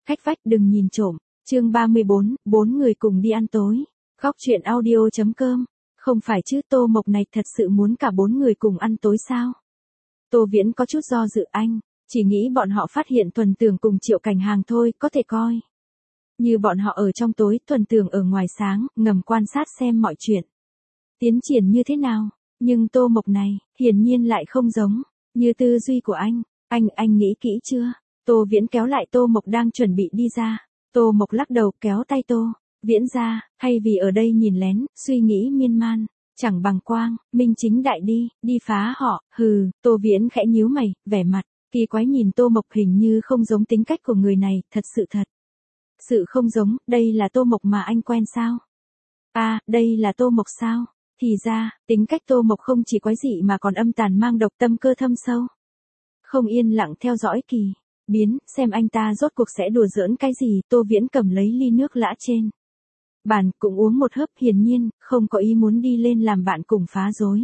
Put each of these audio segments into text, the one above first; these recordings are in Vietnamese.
Cách vách đừng nhìn trộm. Chương 34, bốn người cùng đi ăn tối. Góc truyện audio.com. Không phải chứ, Tô Mộc này thật sự muốn cả bốn người cùng ăn tối sao? Tô Viễn có chút do dự, anh chỉ nghĩ bọn họ phát hiện Thuần Tường cùng Triệu Cảnh Hàng thôi, có thể coi như bọn họ ở trong tối, Thuần Tường ở ngoài sáng, ngầm quan sát xem mọi chuyện tiến triển như thế nào. Nhưng Tô Mộc này, hiển nhiên lại không giống như tư duy của anh. Anh nghĩ kỹ chưa? Tô Viễn kéo lại Tô Mộc đang chuẩn bị đi ra. Tô Mộc lắc đầu kéo tay Tô Viễn ra, hay vì ở đây nhìn lén, suy nghĩ miên man, chẳng bằng quang minh chính đại đi phá họ. Hừ. Tô Viễn khẽ nhíu mày, vẻ mặt kỳ quái nhìn Tô Mộc, hình như không giống tính cách của người này, thật sự không giống. Đây là Tô Mộc mà anh quen sao? À, đây là Tô Mộc sao? Thì ra, tính cách Tô Mộc không chỉ quái dị mà còn âm tàn mang độc, tâm cơ thâm sâu. Không yên lặng theo dõi kỳ biến, xem anh ta rốt cuộc sẽ đùa giỡn cái gì. Tô Viễn cầm lấy ly nước lã trên bàn, cũng uống một hớp, hiển nhiên không có ý muốn đi lên làm bạn cùng phá rối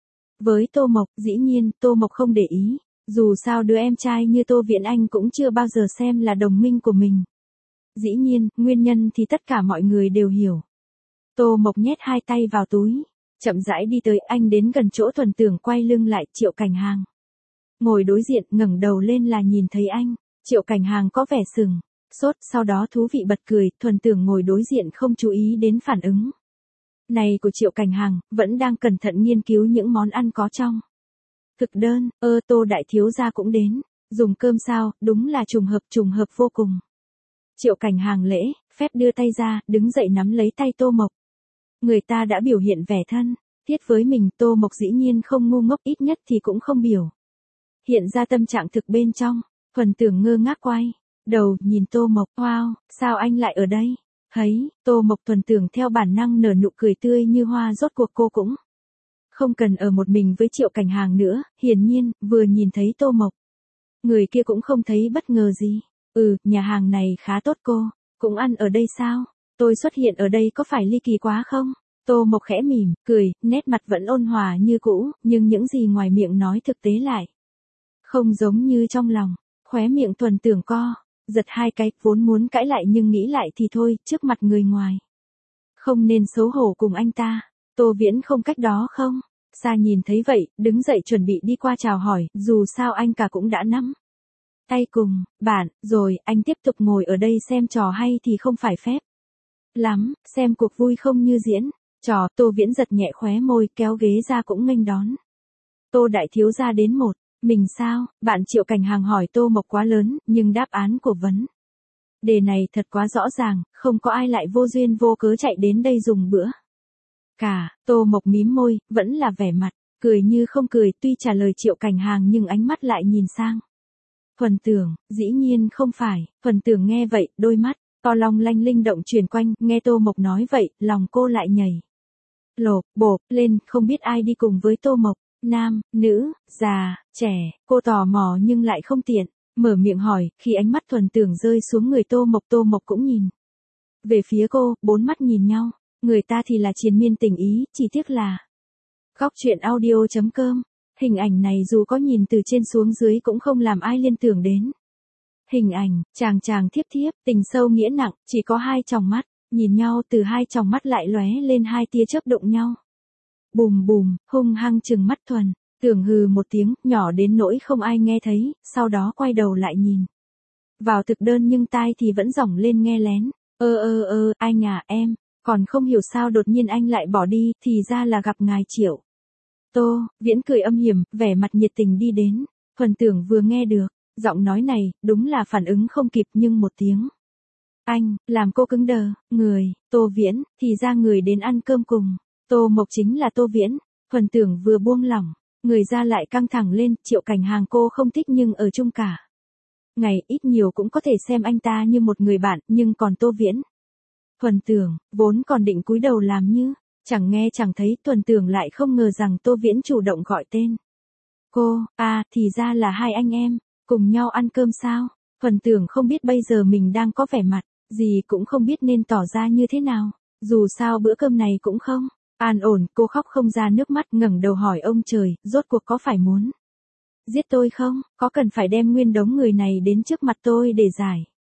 với Tô Mộc. Dĩ nhiên, Tô Mộc không để ý, dù sao đứa em trai như Tô Viễn anh cũng chưa bao giờ xem là đồng minh của mình. Dĩ nhiên, nguyên nhân thì tất cả mọi người đều hiểu. Tô Mộc nhét hai tay vào túi, chậm rãi đi tới. Anh đến gần chỗ Thuần Tường, quay lưng lại. Triệu Cảnh Hàng ngồi đối diện, ngẩng đầu lên là nhìn thấy anh. Triệu Cảnh Hàng có vẻ sừng sốt, sau đó thú vị bật cười. Thuần Tường ngồi đối diện không chú ý đến phản ứng này của Triệu Cảnh Hàng, vẫn đang cẩn thận nghiên cứu những món ăn có trong thực đơn. Tô đại thiếu gia cũng đến dùng cơm sao? Đúng là trùng hợp vô cùng. Triệu Cảnh Hàng lễ phép đưa tay ra, đứng dậy nắm lấy tay Tô Mộc. Người ta đã biểu hiện vẻ thân thiết với mình, Tô Mộc dĩ nhiên không ngu ngốc, ít nhất thì cũng không biểu hiện ra tâm trạng thực bên trong. Thuần Tường ngơ ngác quay đầu nhìn Tô Mộc. Wow, sao anh lại ở đây? Thấy Tô Mộc, Thuần Tường theo bản năng nở nụ cười tươi như hoa. Rốt cuộc cô cũng không cần ở một mình với Triệu Cảnh Hàng nữa. Hiển nhiên, vừa nhìn thấy Tô Mộc, người kia cũng không thấy bất ngờ gì. Nhà hàng này khá tốt, cô cũng ăn ở đây sao? Tôi xuất hiện ở đây có phải ly kỳ quá không? Tô Mộc khẽ mỉm cười, nét mặt vẫn ôn hòa như cũ, nhưng những gì ngoài miệng nói thực tế lại không giống như trong lòng. Khóe miệng Thuần Tường co giật hai cái, vốn muốn cãi lại nhưng nghĩ lại thì thôi, trước mặt người ngoài không nên xấu hổ cùng anh ta. Tô Viễn không cách đó không xa nhìn thấy vậy, đứng dậy chuẩn bị đi qua chào hỏi, dù sao anh cả cũng đã nắm tay cùng bạn rồi. Anh tiếp tục ngồi ở đây xem trò hay thì không phải phép lắm, xem cuộc vui không như diễn trò. Tô Viễn giật nhẹ khóe môi, kéo ghế ra cũng nghênh đón. Tô đại thiếu gia đến một mình sao? Bạn Triệu Cảnh Hàng hỏi. Tô Mộc quá lớn, nhưng đáp án của vấn đề này thật quá rõ ràng, không có ai lại vô duyên vô cớ chạy đến đây dùng bữa cả. Tô Mộc mím môi, vẫn là vẻ mặt cười như không cười, tuy trả lời Triệu Cảnh Hàng nhưng ánh mắt lại nhìn sang Thuần Tường. Dĩ nhiên không phải. Thuần Tường nghe vậy, đôi mắt to long lanh linh động chuyển quanh, nghe Tô Mộc nói vậy, lòng cô lại nhảy lộp bộp lên. Không biết ai đi cùng với Tô Mộc, nam, nữ, già, trẻ. Cô tò mò nhưng lại không tiện mở miệng hỏi. Khi ánh mắt Thuần Tường rơi xuống người Tô Mộc cũng nhìn về phía cô, bốn mắt nhìn nhau. Người ta thì là triền miên tình ý, chỉ tiếc là góc truyện audio.com. Hình ảnh này dù có nhìn từ trên xuống dưới cũng không làm ai liên tưởng đến hình ảnh chàng thiếp thiếp, tình sâu nghĩa nặng, chỉ có hai tròng mắt nhìn nhau, từ hai tròng mắt lại lóe lên hai tia chớp động nhau. Bùm bùm, hung hăng trừng mắt. Thuần Tường hừ một tiếng, nhỏ đến nỗi không ai nghe thấy, sau đó quay đầu lại nhìn vào thực đơn nhưng tai thì vẫn dỏng lên nghe lén. Anh à, em còn không hiểu sao đột nhiên anh lại bỏ đi, thì ra là gặp ngài Triệu. Tô Viễn cười âm hiểm, vẻ mặt nhiệt tình đi đến. Thuần Tường vừa nghe được giọng nói này, đúng là phản ứng không kịp, nhưng một tiếng anh làm cô cứng đờ người. Tô Viễn, thì ra người đến ăn cơm cùng Tô Mộc chính là Tô Viễn. Thuần Tường vừa buông lỏng người ra lại căng thẳng lên. Triệu Cảnh Hàng cô không thích, nhưng ở chung cả ngày ít nhiều cũng có thể xem anh ta như một người bạn, nhưng còn Tô Viễn. Thuần Tường vốn còn định cúi đầu làm như chẳng nghe chẳng thấy. Thuần Tường lại không ngờ rằng Tô Viễn chủ động gọi tên cô. Thì ra là hai anh em cùng nhau ăn cơm sao? Thuần Tường không biết bây giờ mình đang có vẻ mặt gì, cũng không biết nên tỏ ra như thế nào. Dù sao bữa cơm này cũng không an ổn. Cô khóc không ra nước mắt, ngẩng đầu hỏi ông trời, rốt cuộc có phải muốn giết tôi không? Có cần phải đem nguyên đống người này đến trước mặt tôi để giải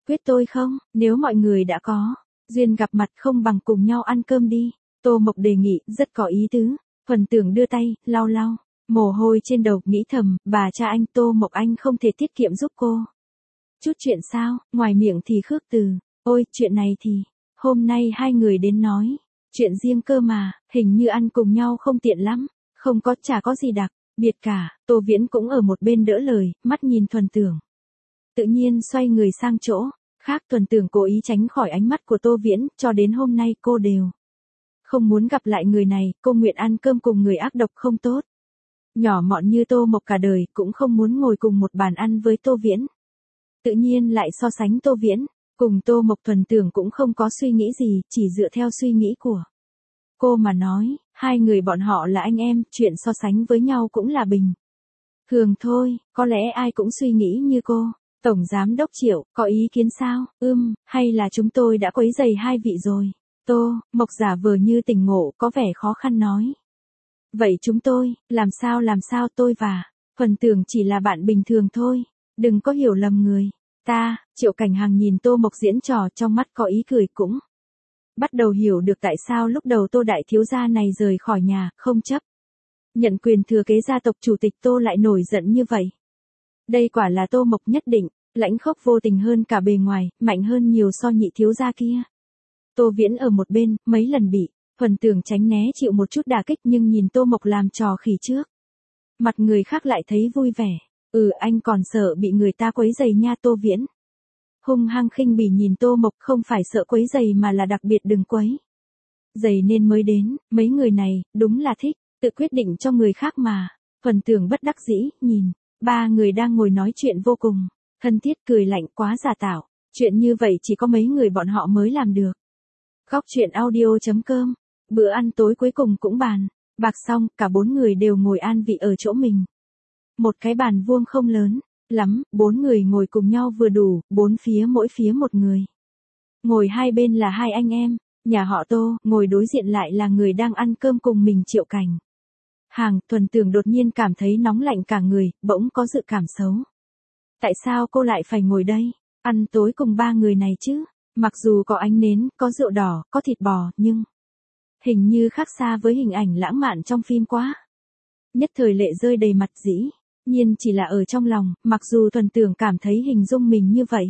Quyết tôi không, nếu mọi người đã có duyên gặp mặt không bằng cùng nhau ăn cơm đi. Tô Mộc đề nghị, rất có ý tứ. Thuần Tưởng đưa tay, lau lau mồ hôi trên đầu, nghĩ thầm, bà cha anh Tô Mộc anh không thể tiết kiệm giúp cô chút chuyện sao, ngoài miệng thì khước từ. Ôi, chuyện này thì, hôm nay hai người đến nói. Chuyện riêng cơ mà, hình như ăn cùng nhau không tiện lắm. Không có, chả có gì đặc biệt cả. Tô Viễn cũng ở một bên đỡ lời, mắt nhìn Thuần Tưởng. Tự nhiên xoay người sang chỗ khác. Thuần Tưởng cố ý tránh khỏi ánh mắt của Tô Viễn, cho đến hôm nay cô đều không muốn gặp lại người này. Cô nguyện ăn cơm cùng người ác độc không tốt. Nhỏ mọn như Tô Mộc cả đời cũng không muốn ngồi cùng một bàn ăn với Tô Viễn. Tự nhiên lại so sánh Tô Viễn cùng Tô Mộc. Thuần Tưởng cũng không có suy nghĩ gì, chỉ dựa theo suy nghĩ của cô mà nói, hai người bọn họ là anh em, chuyện so sánh với nhau cũng là bình thường thôi, có lẽ ai cũng suy nghĩ như cô. Tổng Giám đốc Triệu, có ý kiến sao? Hay là chúng tôi đã quấy rầy hai vị rồi? Tô Mộc giả vờ như tỉnh ngộ, có vẻ khó khăn nói. Vậy chúng tôi, làm sao tôi và Thuần Tưởng chỉ là bạn bình thường thôi, đừng có hiểu lầm người ta. Triệu Cảnh Hằng nhìn Tô Mộc diễn trò, trong mắt có ý cười, cũng bắt đầu hiểu được tại sao lúc đầu Tô đại thiếu gia này rời khỏi nhà, không chấp nhận quyền thừa kế gia tộc chủ tịch Tô lại nổi giận như vậy. Đây quả là Tô Mộc nhất định lãnh khốc vô tình hơn cả bề ngoài, mạnh hơn nhiều so nhị thiếu gia kia. Tô Viễn ở một bên, mấy lần bị Thuần Tưởng tránh né chịu một chút đả kích, nhưng nhìn Tô Mộc làm trò khỉ trước mặt người khác lại thấy vui vẻ. Anh còn sợ bị người ta quấy rầy nha. Tô Viễn hung hăng khinh bỉ nhìn Tô Mộc, không phải sợ quấy rầy mà là đặc biệt đừng quấy rầy nên mới đến. Mấy người này, đúng là thích tự quyết định cho người khác mà. Thuần Tưởng bất đắc dĩ, nhìn ba người đang ngồi nói chuyện vô cùng thân thiết, cười lạnh, quá giả tạo. Chuyện như vậy chỉ có mấy người bọn họ mới làm được. Góc truyện audio.com. Bữa ăn tối cuối cùng cũng bàn bạc xong, cả bốn người đều ngồi an vị ở chỗ mình. Một cái bàn vuông không lớn lắm, bốn người ngồi cùng nhau vừa đủ, bốn phía mỗi phía một người. Ngồi hai bên là hai anh em nhà họ Tô, ngồi đối diện lại là người đang ăn cơm cùng mình, Triệu Cảnh Hằng. Thuần Tưởng đột nhiên cảm thấy nóng lạnh cả người, bỗng có dự cảm xấu. Tại sao cô lại phải ngồi đây, ăn tối cùng ba người này chứ? Mặc dù có ánh nến, có rượu đỏ, có thịt bò, nhưng hình như khác xa với hình ảnh lãng mạn trong phim quá. Nhất thời lệ rơi đầy mặt, dĩ nhiên chỉ là ở trong lòng. Mặc dù Thuần Tưởng cảm thấy hình dung mình như vậy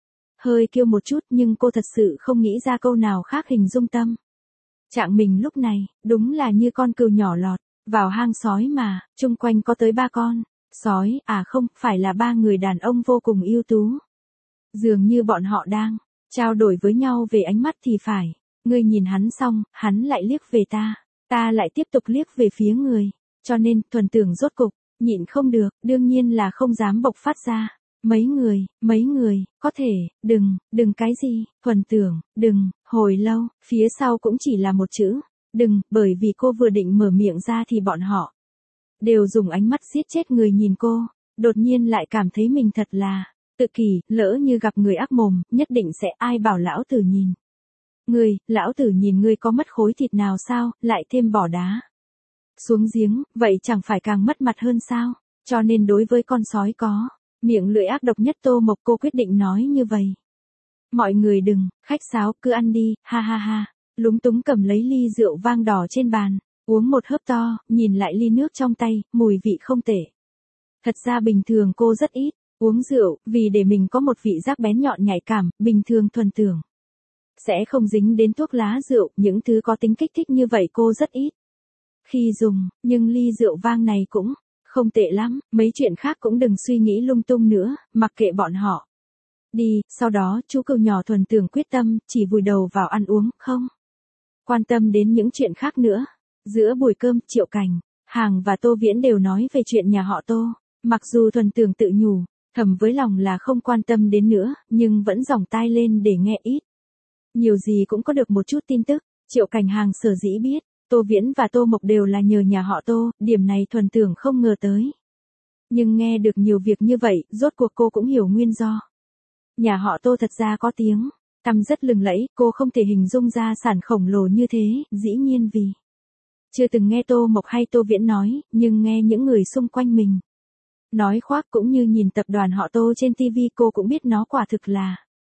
hơi kiêu một chút, nhưng cô thật sự không nghĩ ra câu nào khác hình dung tâm trạng mình lúc này. Đúng là như con cừu nhỏ lọt vào hang sói mà, chung quanh có tới ba con sói, không, phải là ba người đàn ông vô cùng ưu tú. Dường như bọn họ đang trao đổi với nhau về ánh mắt thì phải. Ngươi nhìn hắn xong, hắn lại liếc về ta, ta lại tiếp tục liếc về phía người. Cho nên, Thuần Tưởng rốt cục nhịn không được, đương nhiên là không dám bộc phát ra. Mấy người, có thể, đừng cái gì, Thuần Tưởng, đừng. Hồi lâu, phía sau cũng chỉ là một chữ, đừng, bởi vì cô vừa định mở miệng ra thì bọn họ đều dùng ánh mắt giết chết người nhìn cô. Đột nhiên lại cảm thấy mình thật là tự kỷ, lỡ như gặp người ác mồm, nhất định sẽ ai bảo lão tử nhìn ngươi, lão tử nhìn ngươi có mất khối thịt nào sao, lại thêm bỏ đá xuống giếng, vậy chẳng phải càng mất mặt hơn sao? Cho nên đối với con sói có miệng lưỡi ác độc nhất Tô Mộc, cô quyết định nói như vậy. Mọi người đừng khách sáo, cứ ăn đi, ha ha ha. Lúng túng cầm lấy ly rượu vang đỏ trên bàn, uống một hớp to, nhìn lại ly nước trong tay, mùi vị không tệ. Thật ra bình thường cô rất ít uống rượu, vì để mình có một vị giác bén nhọn nhạy cảm. Bình thường Thuần Tưởng sẽ không dính đến thuốc lá, rượu, những thứ có tính kích thích như vậy cô rất ít khi dùng, nhưng ly rượu vang này cũng không tệ lắm. Mấy chuyện khác cũng đừng suy nghĩ lung tung nữa, mặc kệ bọn họ đi. Sau đó chú cừu nhỏ Thuần Tưởng quyết tâm chỉ vùi đầu vào ăn uống, không quan tâm đến những chuyện khác nữa. Giữa buổi cơm, Triệu Cảnh Hằng và Tô Viễn đều nói về chuyện nhà họ Tô. Mặc dù Thuần Tưởng tự nhủ thầm với lòng là không quan tâm đến nữa, nhưng vẫn dòng tai lên để nghe, ít nhiều gì cũng có được một chút tin tức. Triệu Cảnh Hằng sở dĩ biết Tô Viễn và Tô Mộc đều là nhờ nhà họ Tô, điểm này Thuần Tưởng không ngờ tới. Nhưng nghe được nhiều việc như vậy, rốt cuộc cô cũng hiểu nguyên do. Nhà họ Tô thật ra có tiếng tăm rất lừng lẫy, cô không thể hình dung ra sản khổng lồ như thế. Dĩ nhiên vì chưa từng nghe Tô Mộc hay Tô Viễn nói, nhưng nghe những người xung quanh mình nói khoác, cũng như nhìn tập đoàn họ Tô trên TV, cô cũng biết nó quả thực là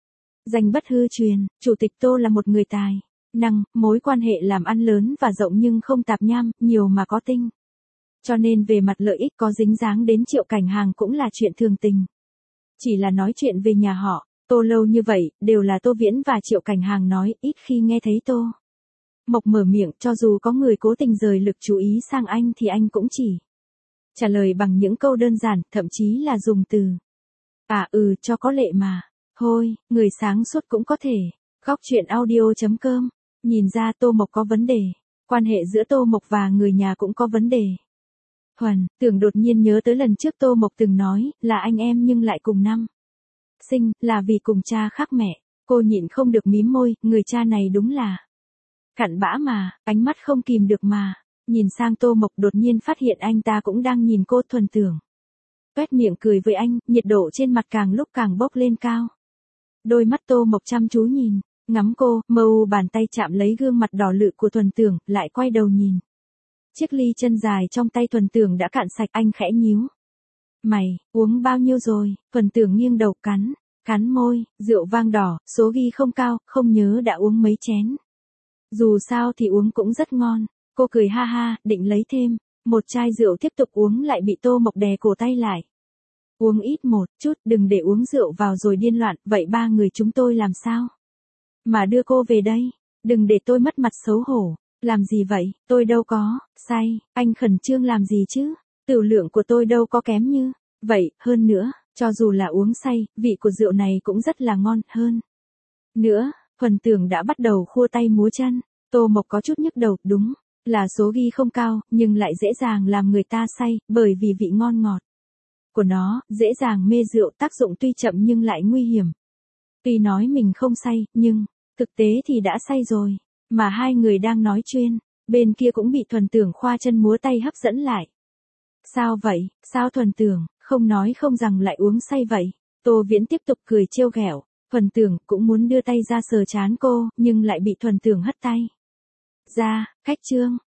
Danh bất hư truyền, Chủ tịch Tô là một người tài năng, mối quan hệ làm ăn lớn và rộng nhưng không tạp nham, nhiều mà có tinh. Cho nên về mặt lợi ích có dính dáng đến Triệu Cảnh Hàng cũng là chuyện thường tình. Chỉ là nói chuyện về nhà họ, Tô lâu như vậy, đều là Tô Viễn và Triệu Cảnh Hàng nói, ít khi nghe thấy Tô Mộc mở miệng, cho dù có người cố tình rời lực chú ý sang anh thì anh cũng chỉ trả lời bằng những câu đơn giản, thậm chí là dùng từ cho có lệ mà. Thôi, người sáng suốt cũng có thể. Góc chuyện audio.com. Nhìn ra Tô Mộc có vấn đề. Quan hệ giữa Tô Mộc và người nhà cũng có vấn đề. Tưởng đột nhiên nhớ tới lần trước Tô Mộc từng nói là anh em nhưng lại cùng năm sinh, là vì cùng cha khác mẹ. Cô nhịn không được mím môi, người cha này đúng là cặn bã mà, ánh mắt không kìm được mà. Nhìn sang Tô Mộc đột nhiên phát hiện anh ta cũng đang nhìn cô. Thuần tưởng toét miệng cười với anh, nhiệt độ trên mặt càng lúc càng bốc lên cao. Đôi mắt Tô Mộc chăm chú nhìn, ngắm cô, mâu bàn tay chạm lấy gương mặt đỏ lự của Thuần tưởng, lại quay đầu nhìn. Chiếc ly chân dài trong tay Thuần tưởng đã cạn sạch, anh khẽ nhíu mày, uống bao nhiêu rồi? Thuần tưởng nghiêng đầu cắn môi, rượu vang đỏ, số ghi không cao, không nhớ đã uống mấy chén. Dù sao thì uống cũng rất ngon. Cô cười ha ha, định lấy thêm một chai rượu tiếp tục uống lại bị Tô Mộc đè cổ tay lại. Uống ít một chút, đừng để uống rượu vào rồi điên loạn, vậy ba người chúng tôi làm sao mà đưa cô về đây? Đừng để tôi mất mặt xấu hổ. Làm gì vậy, tôi đâu có say, anh khẩn trương làm gì chứ? Tửu lượng của tôi đâu có kém như vậy, hơn nữa, cho dù là uống say, vị của rượu này cũng rất là ngon hơn. Nữa, Thuần tưởng đã bắt đầu khua tay múa chân. Tô Mộc có chút nhức đầu, đúng là số ghi không cao, nhưng lại dễ dàng làm người ta say, bởi vì vị ngon ngọt của nó, dễ dàng mê rượu, tác dụng tuy chậm nhưng lại nguy hiểm. Tuy nói mình không say, nhưng thực tế thì đã say rồi. Mà hai người đang nói chuyện, bên kia cũng bị Thuần tưởng khoa chân múa tay hấp dẫn lại. Sao vậy, sao Thuần tưởng, không nói không rằng lại uống say vậy? Tô Viễn tiếp tục cười trêu ghẹo. Thuần tưởng cũng muốn đưa tay ra sờ trán cô, nhưng lại bị Thuần tưởng hất tay ra. Khách trương,